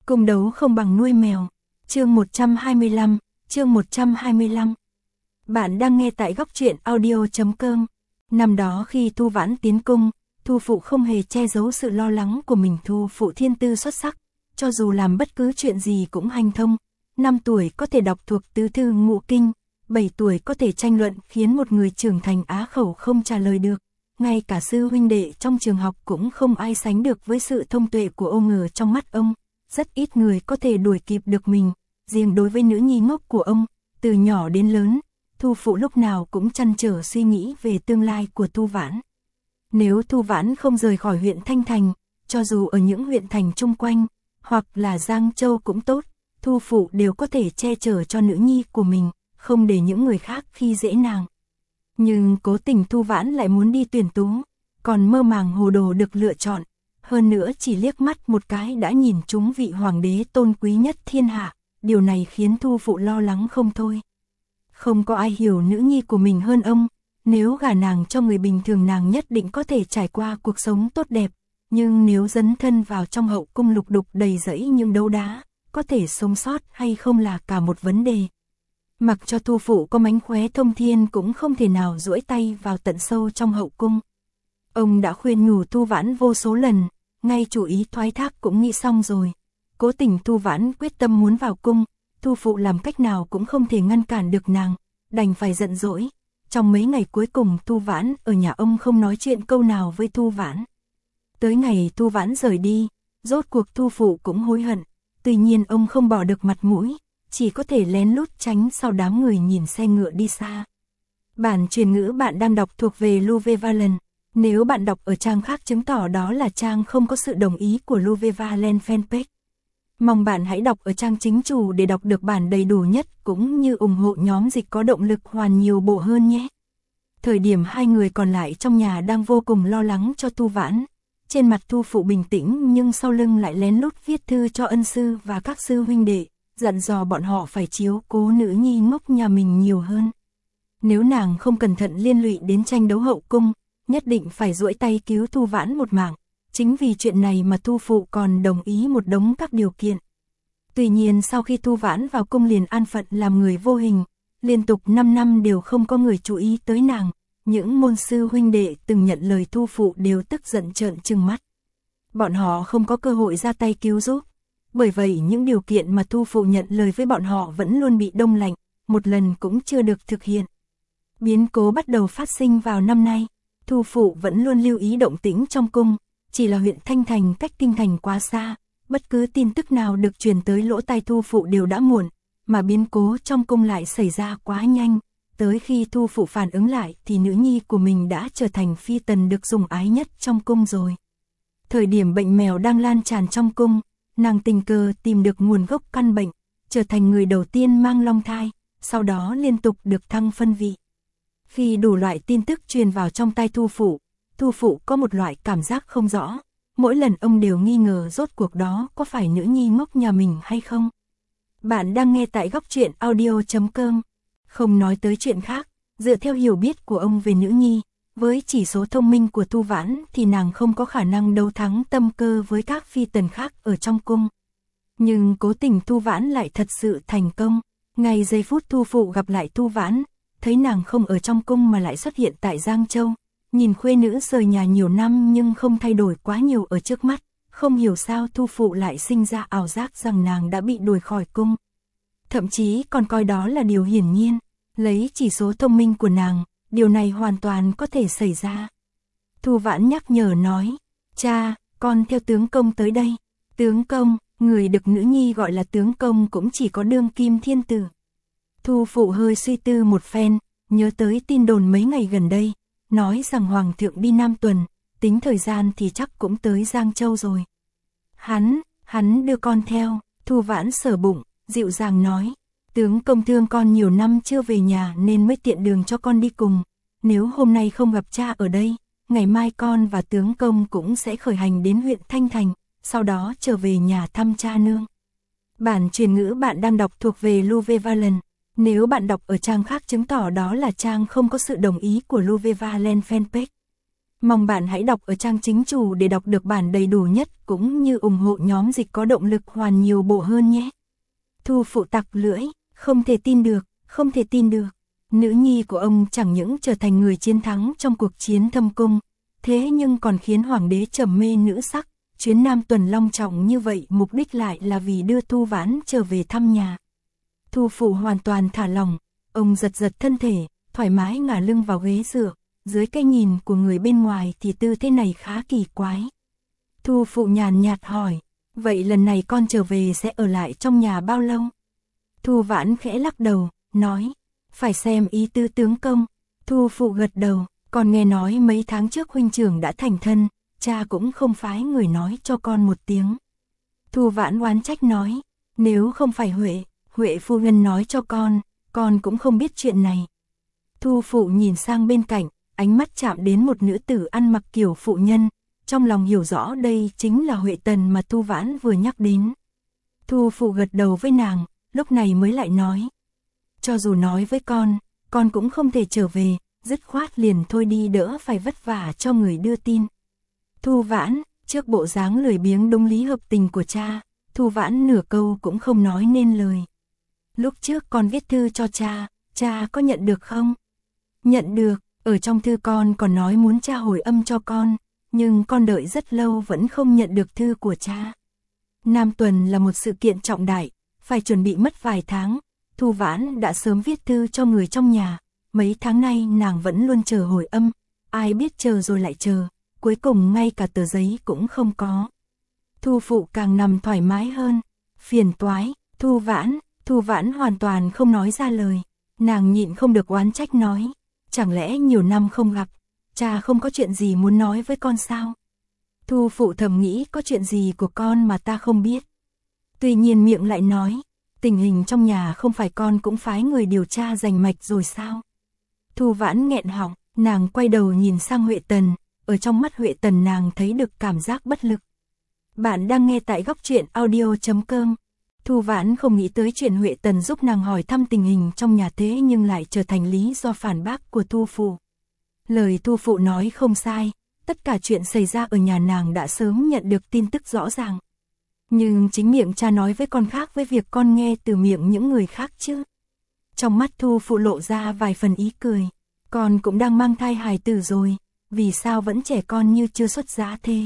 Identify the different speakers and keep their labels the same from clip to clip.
Speaker 1: Cung đấu không bằng nuôi mèo. Chương 125, chương 125. Bạn đang nghe tại góc truyện audio.com. Năm đó khi Thu Vãn tiến cung, Thu Phụ không hề che giấu sự lo lắng của mình. Thu Phụ thiên tư xuất sắc, cho dù làm bất cứ chuyện gì cũng hanh thông. 5 tuổi có thể đọc thuộc tứ thư ngũ kinh, 7 tuổi có thể tranh luận khiến một người trưởng thành á khẩu không trả lời được. Ngay cả sư huynh đệ trong trường học cũng không ai sánh được với sự thông tuệ của ông ở trong mắt ông. Rất ít người có thể đuổi kịp được mình. Riêng đối với nữ nhi ngốc của ông, từ nhỏ đến lớn, Thu Phụ lúc nào cũng trăn trở suy nghĩ về tương lai của Thu Vãn. Nếu Thu Vãn không rời khỏi huyện Thanh Thành, cho dù ở những huyện thành chung quanh, hoặc là Giang Châu cũng tốt, Thu Phụ đều có thể che chở cho nữ nhi của mình, không để những người khác khi dễ nàng. Nhưng cố tình Thu Vãn lại muốn đi tuyển tú, còn mơ màng hồ đồ được lựa chọn, hơn nữa chỉ liếc mắt một cái đã nhìn trúng vị hoàng đế tôn quý nhất thiên hạ, điều này khiến Thu Phụ lo lắng không thôi. Không có ai hiểu nữ nhi của mình hơn ông, nếu gả nàng cho người bình thường nàng nhất định có thể trải qua cuộc sống tốt đẹp, nhưng nếu dấn thân vào trong hậu cung lục đục đầy rẫy những đấu đá, có thể sống sót hay không là cả một vấn đề. Mặc cho Thu Phụ có mánh khóe thông thiên cũng không thể nào duỗi tay vào tận sâu trong hậu cung. Ông đã khuyên nhủ Thu Vãn vô số lần, ngay chủ ý thoái thác cũng nghĩ xong rồi. Cố tình Thu Vãn quyết tâm muốn vào cung, Thu Phụ làm cách nào cũng không thể ngăn cản được nàng, đành phải giận dỗi. Trong mấy ngày cuối cùng Thu Vãn ở nhà ông không nói chuyện câu nào với Thu Vãn. Tới ngày Thu Vãn rời đi, rốt cuộc Thu Phụ cũng hối hận, tuy nhiên ông không bỏ được mặt mũi, chỉ có thể lén lút tránh sau đám người nhìn xe ngựa đi xa. Bản truyền ngữ bạn đang đọc thuộc về Louve Valen. Nếu bạn đọc ở trang khác chứng tỏ đó là trang không có sự đồng ý của Louve Valen fanpage. Mong bạn hãy đọc ở trang chính chủ để đọc được bản đầy đủ nhất cũng như ủng hộ nhóm dịch có động lực hoàn nhiều bộ hơn nhé. Thời điểm hai người còn lại trong nhà đang vô cùng lo lắng cho Thu Vãn. Trên mặt Thu Phụ bình tĩnh nhưng sau lưng lại lén lút viết thư cho ân sư và các sư huynh đệ, dặn dò bọn họ phải chiếu cố nữ nhi ngốc nhà mình nhiều hơn. Nếu nàng không cẩn thận liên lụy đến tranh đấu hậu cung, nhất định phải duỗi tay cứu Thu Vãn một mạng. Chính vì chuyện này mà Thu Phụ còn đồng ý một đống các điều kiện. Tuy nhiên sau khi Thu Vãn vào cung liền an phận làm người vô hình, liên tục 5 năm đều không có người chú ý tới nàng. Những môn sư huynh đệ từng nhận lời Thu Phụ đều tức giận trợn trừng mắt. Bọn họ không có cơ hội ra tay cứu giúp. Bởi vậy những điều kiện mà Thu Phụ nhận lời với bọn họ vẫn luôn bị đông lạnh, một lần cũng chưa được thực hiện. Biến cố bắt đầu phát sinh vào năm nay. Thu Phụ vẫn luôn lưu ý động tĩnh trong cung, chỉ là huyện Thanh Thành cách kinh thành quá xa, bất cứ tin tức nào được truyền tới lỗ tai Thu Phụ đều đã muộn, mà biến cố trong cung lại xảy ra quá nhanh, tới khi Thu Phụ phản ứng lại thì nữ nhi của mình đã trở thành phi tần được sủng ái nhất trong cung rồi. Thời điểm bệnh mèo đang lan tràn trong cung, nàng tình cờ tìm được nguồn gốc căn bệnh, trở thành người đầu tiên mang long thai, sau đó liên tục được thăng phân vị. Khi đủ loại tin tức truyền vào trong tai Thu Phụ có một loại cảm giác không rõ, mỗi lần ông đều nghi ngờ rốt cuộc đó có phải nữ nhi ngốc nhà mình hay không. Bạn đang nghe tại góc truyện audio.com. Không nói tới chuyện khác, dựa theo hiểu biết của ông về nữ nhi, với chỉ số thông minh của Thu Vãn thì nàng không có khả năng đấu thắng tâm cơ với các phi tần khác ở trong cung. Nhưng cố tình Thu Vãn lại thật sự thành công. Ngay giây phút Thu Phụ gặp lại Thu Vãn, thấy nàng không ở trong cung mà lại xuất hiện tại Giang Châu, nhìn khuê nữ rời nhà nhiều năm nhưng không thay đổi quá nhiều ở trước mắt, không hiểu sao Thu Phụ lại sinh ra ảo giác rằng nàng đã bị đuổi khỏi cung. Thậm chí còn coi đó là điều hiển nhiên, lấy chỉ số thông minh của nàng, điều này hoàn toàn có thể xảy ra. Thu Vãn nhắc nhở nói, cha, con theo tướng công tới đây. Tướng công, người được nữ nhi gọi là tướng công cũng chỉ có đương kim thiên tử. Thu Phụ hơi suy tư một phen, nhớ tới tin đồn mấy ngày gần đây, nói rằng Hoàng thượng đi Nam tuần, tính thời gian thì chắc cũng tới Giang Châu rồi. Hắn đưa con theo. Thu Vãn sờ bụng, dịu dàng nói, tướng công thương con nhiều năm chưa về nhà nên mới tiện đường cho con đi cùng. Nếu hôm nay không gặp cha ở đây, ngày mai con và tướng công cũng sẽ khởi hành đến huyện Thanh Thành, sau đó trở về nhà thăm cha nương. Bản truyền ngữ bạn đang đọc thuộc về Louve Valen. Nếu bạn đọc ở trang khác chứng tỏ đó là trang không có sự đồng ý của Louve Valen fanpage. Mong bạn hãy đọc ở trang chính chủ để đọc được bản đầy đủ nhất cũng như ủng hộ nhóm dịch có động lực hoàn nhiều bộ hơn nhé. Thu Phụ tặc lưỡi, không thể tin được, không thể tin được. Nữ nhi của ông chẳng những trở thành người chiến thắng trong cuộc chiến thâm cung, thế nhưng còn khiến hoàng đế trầm mê nữ sắc. Chuyến Nam tuần long trọng như vậy mục đích lại là vì đưa Thu Vãn trở về thăm nhà. Thu Phụ hoàn toàn thả lỏng, ông giật giật thân thể, thoải mái ngả lưng vào ghế dựa, dưới cái nhìn của người bên ngoài thì tư thế này khá kỳ quái. Thu Phụ nhàn nhạt hỏi, vậy lần này con trở về sẽ ở lại trong nhà bao lâu? Thu Vãn khẽ lắc đầu, nói, phải xem ý tứ tướng công. Thu Phụ gật đầu, còn nghe nói mấy tháng trước huynh trưởng đã thành thân, cha cũng không phái người nói cho con một tiếng. Thu Vãn oán trách nói, nếu không phải Huệ phu nhân nói cho con cũng không biết chuyện này. Thu Phụ nhìn sang bên cạnh, ánh mắt chạm đến một nữ tử ăn mặc kiểu phụ nhân, trong lòng hiểu rõ đây chính là Huệ Tần mà Thu Vãn vừa nhắc đến. Thu Phụ gật đầu với nàng, lúc này mới lại nói, cho dù nói với con cũng không thể trở về, dứt khoát liền thôi đi đỡ phải vất vả cho người đưa tin. Thu Vãn, trước bộ dáng lười biếng đúng lý hợp tình của cha, Thu Vãn nửa câu cũng không nói nên lời. Lúc trước con viết thư cho cha có nhận được không? Nhận được, ở trong thư con còn nói muốn cha hồi âm cho con, nhưng con đợi rất lâu vẫn không nhận được thư của cha. Nam tuần là một sự kiện trọng đại, phải chuẩn bị mất vài tháng, Thu Vãn đã sớm viết thư cho người trong nhà, mấy tháng nay nàng vẫn luôn chờ hồi âm, ai biết chờ rồi lại chờ, cuối cùng ngay cả tờ giấy cũng không có. Thu Phụ càng nằm thoải mái hơn, phiền toái, Thu Vãn hoàn toàn không nói ra lời, nàng nhịn không được oán trách nói, chẳng lẽ nhiều năm không gặp, cha không có chuyện gì muốn nói với con sao? Thu Phụ thầm nghĩ có chuyện gì của con mà ta không biết. Tuy nhiên miệng lại nói, tình hình trong nhà không phải con cũng phái người điều tra rành mạch rồi sao? Thu Vãn nghẹn họng, nàng quay đầu nhìn sang Huệ Tần, ở trong mắt Huệ Tần nàng thấy được cảm giác bất lực. Bạn đang nghe tại góc truyện audio.com. Thu Vãn không nghĩ tới chuyện Huệ Tần giúp nàng hỏi thăm tình hình trong nhà thế nhưng lại trở thành lý do phản bác của Thu Phụ. Lời Thu Phụ nói không sai, tất cả chuyện xảy ra ở nhà nàng đã sớm nhận được tin tức rõ ràng. Nhưng chính miệng cha nói với con khác với việc con nghe từ miệng những người khác chứ. Trong mắt Thu Phụ lộ ra vài phần ý cười, con cũng đang mang thai hài tử rồi, vì sao vẫn trẻ con như chưa xuất giá thế?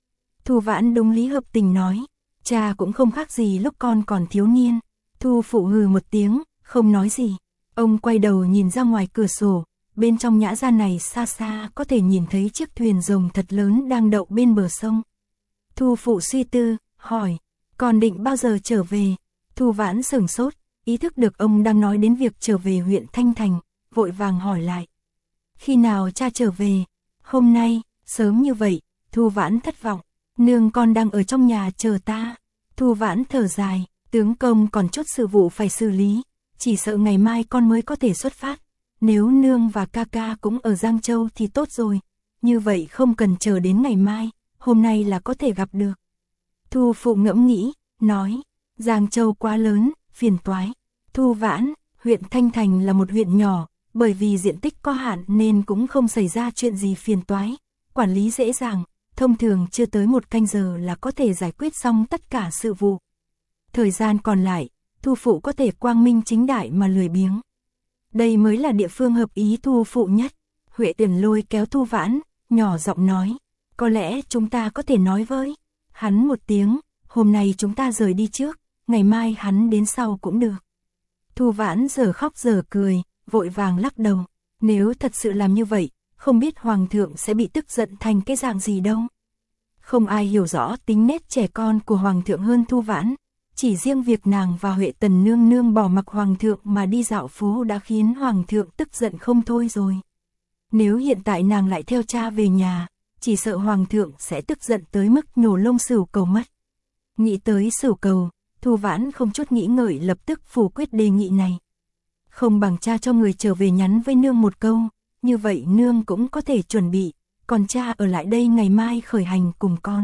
Speaker 1: Thu Vãn đúng lý hợp tình nói, cha cũng không khác gì lúc con còn thiếu niên. Thu Phụ hừ một tiếng, không nói gì. Ông quay đầu nhìn ra ngoài cửa sổ, bên trong nhã gia này xa xa có thể nhìn thấy chiếc thuyền rồng thật lớn đang đậu bên bờ sông. Thu Phụ suy tư, hỏi, con định bao giờ trở về? Thu Vãn sửng sốt, ý thức được ông đang nói đến việc trở về huyện Thanh Thành, vội vàng hỏi lại. Khi nào cha trở về? Hôm nay, sớm như vậy. Thu Vãn thất vọng, nương con đang ở trong nhà chờ ta. Thu Vãn thở dài, tướng công còn chút sự vụ phải xử lý, chỉ sợ ngày mai con mới có thể xuất phát. Nếu nương và ca ca cũng ở Giang Châu thì tốt rồi, như vậy không cần chờ đến ngày mai, hôm nay là có thể gặp được. Thu Phụ ngẫm nghĩ, nói, Giang Châu quá lớn, phiền toái. Thu Vãn, huyện Thanh Thành là một huyện nhỏ, bởi vì diện tích có hạn nên cũng không xảy ra chuyện gì phiền toái, quản lý dễ dàng, thông thường chưa tới 1 canh giờ là có thể giải quyết xong tất cả sự vụ. Thời gian còn lại, Thu Phụ có thể quang minh chính đại mà lười biếng. Đây mới là địa phương hợp ý Thu Phụ nhất. Huệ Tần lôi kéo Thu Vãn, nhỏ giọng nói, có lẽ chúng ta có thể nói với hắn một tiếng, hôm nay chúng ta rời đi trước, ngày mai hắn đến sau cũng được. Thu Vãn giờ khóc giờ cười, vội vàng lắc đầu, nếu thật sự làm như vậy, không biết hoàng thượng sẽ bị tức giận thành cái dạng gì đâu. Không ai hiểu rõ tính nết trẻ con của hoàng thượng hơn Thu Vãn, chỉ riêng việc nàng và Huệ Tần nương nương bỏ mặc hoàng thượng mà đi dạo phố đã khiến hoàng thượng tức giận không thôi rồi. Nếu hiện tại nàng lại theo cha về nhà, chỉ sợ hoàng thượng sẽ tức giận tới mức nhổ lông Sửu Cầu mất. Nghĩ tới Sửu Cầu, Thu Vãn không chút nghĩ ngợi lập tức phủ quyết đề nghị này. Không bằng cha cho người trở về nhắn với nương một câu, như vậy nương cũng có thể chuẩn bị, còn cha ở lại đây ngày mai khởi hành cùng con.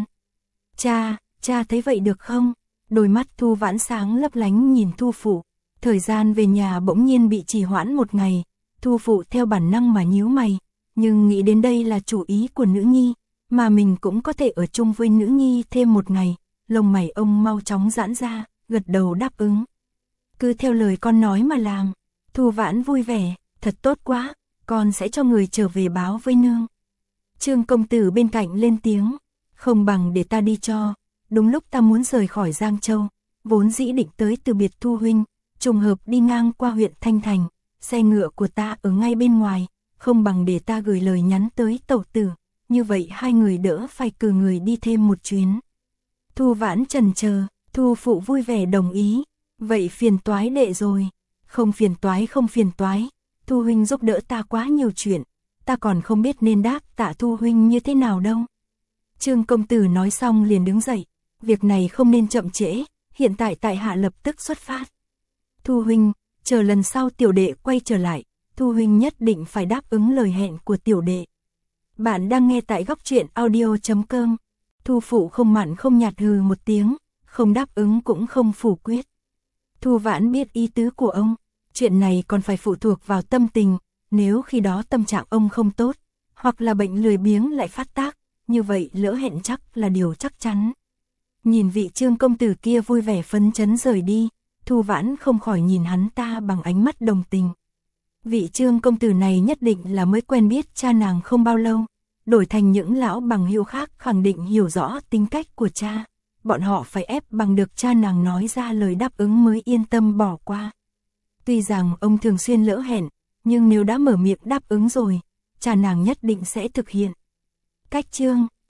Speaker 1: Cha thấy vậy được không? Đôi mắt Thu Vãn sáng lấp lánh nhìn Thu Phụ, thời gian về nhà bỗng nhiên bị trì hoãn 1 ngày, Thu Phụ theo bản năng mà nhíu mày, nhưng nghĩ đến đây là chủ ý của nữ nhi, mà mình cũng có thể ở chung với nữ nhi thêm một ngày, lông mày ông mau chóng giãn ra, gật đầu đáp ứng. Cứ theo lời con nói mà làm. Thu Vãn vui vẻ, thật tốt quá, con sẽ cho người trở về báo với nương. Trương công tử bên cạnh lên tiếng, không bằng để ta đi cho, đúng lúc ta muốn rời khỏi Giang Châu, vốn dĩ định tới từ biệt Thu huynh, trùng hợp đi ngang qua huyện Thanh Thành, xe ngựa của ta ở ngay bên ngoài, không bằng để ta gửi lời nhắn tới tẩu tử, như vậy hai người đỡ phải cử người đi thêm một chuyến. Thu Vãn chần chờ, Thu phụ vui vẻ đồng ý, vậy phiền toái đệ rồi. Không phiền toái, Thu huynh giúp đỡ ta quá nhiều chuyện, ta còn không biết nên đáp tạ Thu huynh như thế nào đâu. Trương công tử nói xong liền đứng dậy, việc này không nên chậm trễ, hiện tại tại hạ lập tức xuất phát. Thu huynh, chờ lần sau tiểu đệ quay trở lại, Thu huynh nhất định phải đáp ứng lời hẹn của tiểu đệ. Bạn đang nghe tại góc truyện audio.com. Thu phụ không mặn không nhạt hừ một tiếng, không đáp ứng cũng không phủ quyết. Thu Vãn biết ý tứ của ông, chuyện này còn phải phụ thuộc vào tâm tình, nếu khi đó tâm trạng ông không tốt, hoặc là bệnh lười biếng lại phát tác, như vậy lỡ hẹn chắc là điều chắc chắn. Nhìn vị Trương công tử kia vui vẻ phấn chấn rời đi, Thu Vãn không khỏi nhìn hắn ta bằng ánh mắt đồng tình. Vị Trương công tử này nhất định là mới quen biết cha nàng không bao lâu, đổi thành những lão bằng hữu khác khẳng định hiểu rõ tính cách của cha, bọn họ phải ép bằng được cha nàng nói ra lời đáp ứng mới yên tâm bỏ qua. Tuy rằng ông thường xuyên lỡ hẹn, nhưng nếu đã mở miệng đáp ứng rồi, cha nàng nhất định sẽ thực hiện. Cách chương